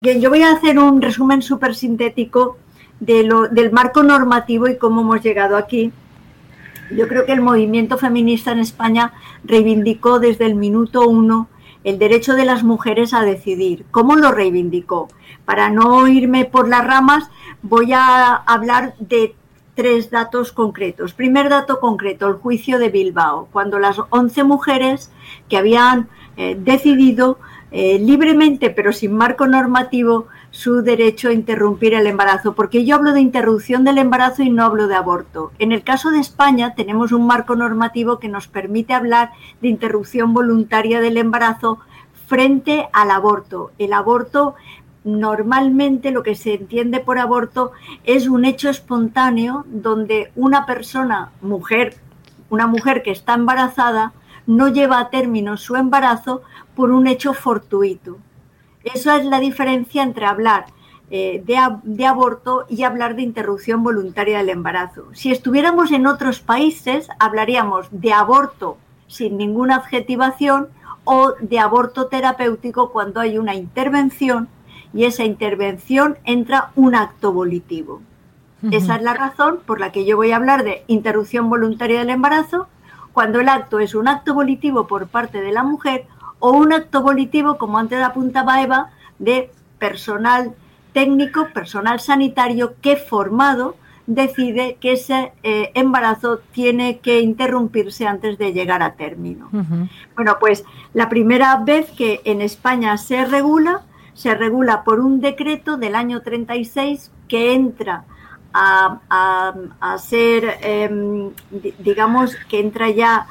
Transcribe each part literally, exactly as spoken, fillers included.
Bien, yo voy a hacer un resumen súper sintético de lo, del marco normativo y cómo hemos llegado aquí. Yo creo que el movimiento feminista en España reivindicó desde el minuto uno el derecho de las mujeres a decidir. ¿Cómo lo reivindicó? Para no irme por las ramas, voy a hablar de tres datos concretos. Primer dato concreto, el juicio de Bilbao, cuando las once mujeres que habían eh, decidido eh, libremente, pero sin marco normativo, su derecho a interrumpir el embarazo, porque yo hablo de interrupción del embarazo y no hablo de aborto. En el caso de España tenemos un marco normativo que nos permite hablar de interrupción voluntaria del embarazo frente al aborto. El aborto, normalmente lo que se entiende por aborto es un hecho espontáneo donde una persona, mujer, una mujer que está embarazada, no lleva a término su embarazo por un hecho fortuito. Esa es la diferencia entre hablar eh, de, de aborto y hablar de interrupción voluntaria del embarazo. Si estuviéramos en otros países, hablaríamos de aborto sin ninguna adjetivación o de aborto terapéutico cuando hay una intervención y esa intervención entra un acto volitivo. Uh-huh. Esa es la razón por la que yo voy a hablar de interrupción voluntaria del embarazo cuando el acto es un acto volitivo por parte de la mujer o un acto volitivo, como antes apuntaba Eva, de personal técnico, personal sanitario que formado decide que ese eh, embarazo tiene que interrumpirse antes de llegar a término. Uh-huh. Bueno, pues la primera vez que en España se regula, se regula por un decreto del año treinta y seis que entra a, a, a ser, eh, digamos, que entra ya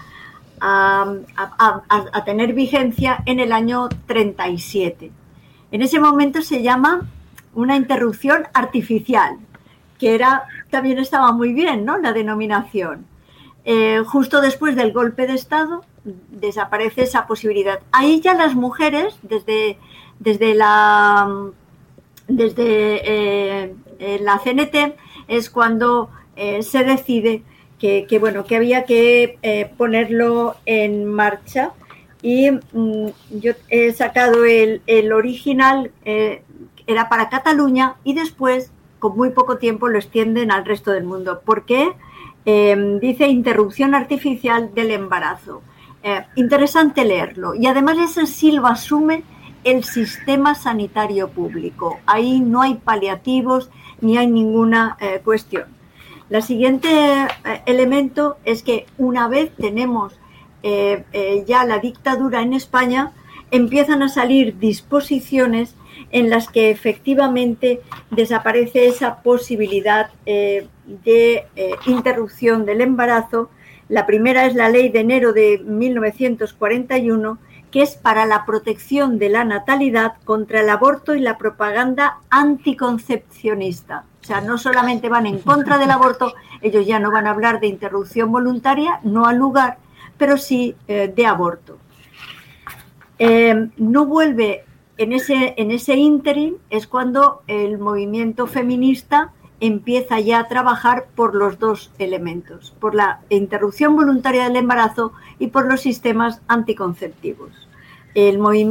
A, a, a, a tener vigencia en el año treinta y siete. En ese momento se llama una interrupción artificial, que era, también estaba muy bien, ¿no?, la denominación. Eh, justo después del golpe de Estado desaparece esa posibilidad. Ahí ya las mujeres, desde, desde la, desde, eh, la C N T, es cuando eh, se decide Que, que bueno, que había que eh, ponerlo en marcha y mmm, yo he sacado el, el original, eh, era para Cataluña y después, con muy poco tiempo, lo extienden al resto del mundo. ¿Por qué? Eh, dice interrupción artificial del embarazo. Eh, interesante leerlo. Y además ese sí lo asume el sistema sanitario público. Ahí no hay paliativos ni hay ninguna eh, cuestión. El siguiente elemento es que una vez tenemos eh, eh, ya la dictadura en España, empiezan a salir disposiciones en las que efectivamente desaparece esa posibilidad eh, de eh, interrupción del embarazo. La primera es la ley de enero de mil novecientos cuarenta y uno, que es para la protección de la natalidad contra el aborto y la propaganda anticoncepcionista. O sea, no solamente van en contra del aborto, ellos ya no van a hablar de interrupción voluntaria, no al lugar, pero sí eh, de aborto. Eh, no vuelve, en ese, en ese ínterin es cuando el movimiento feminista empieza ya a trabajar por los dos elementos, por la interrupción voluntaria del embarazo y por los sistemas anticonceptivos. El movimiento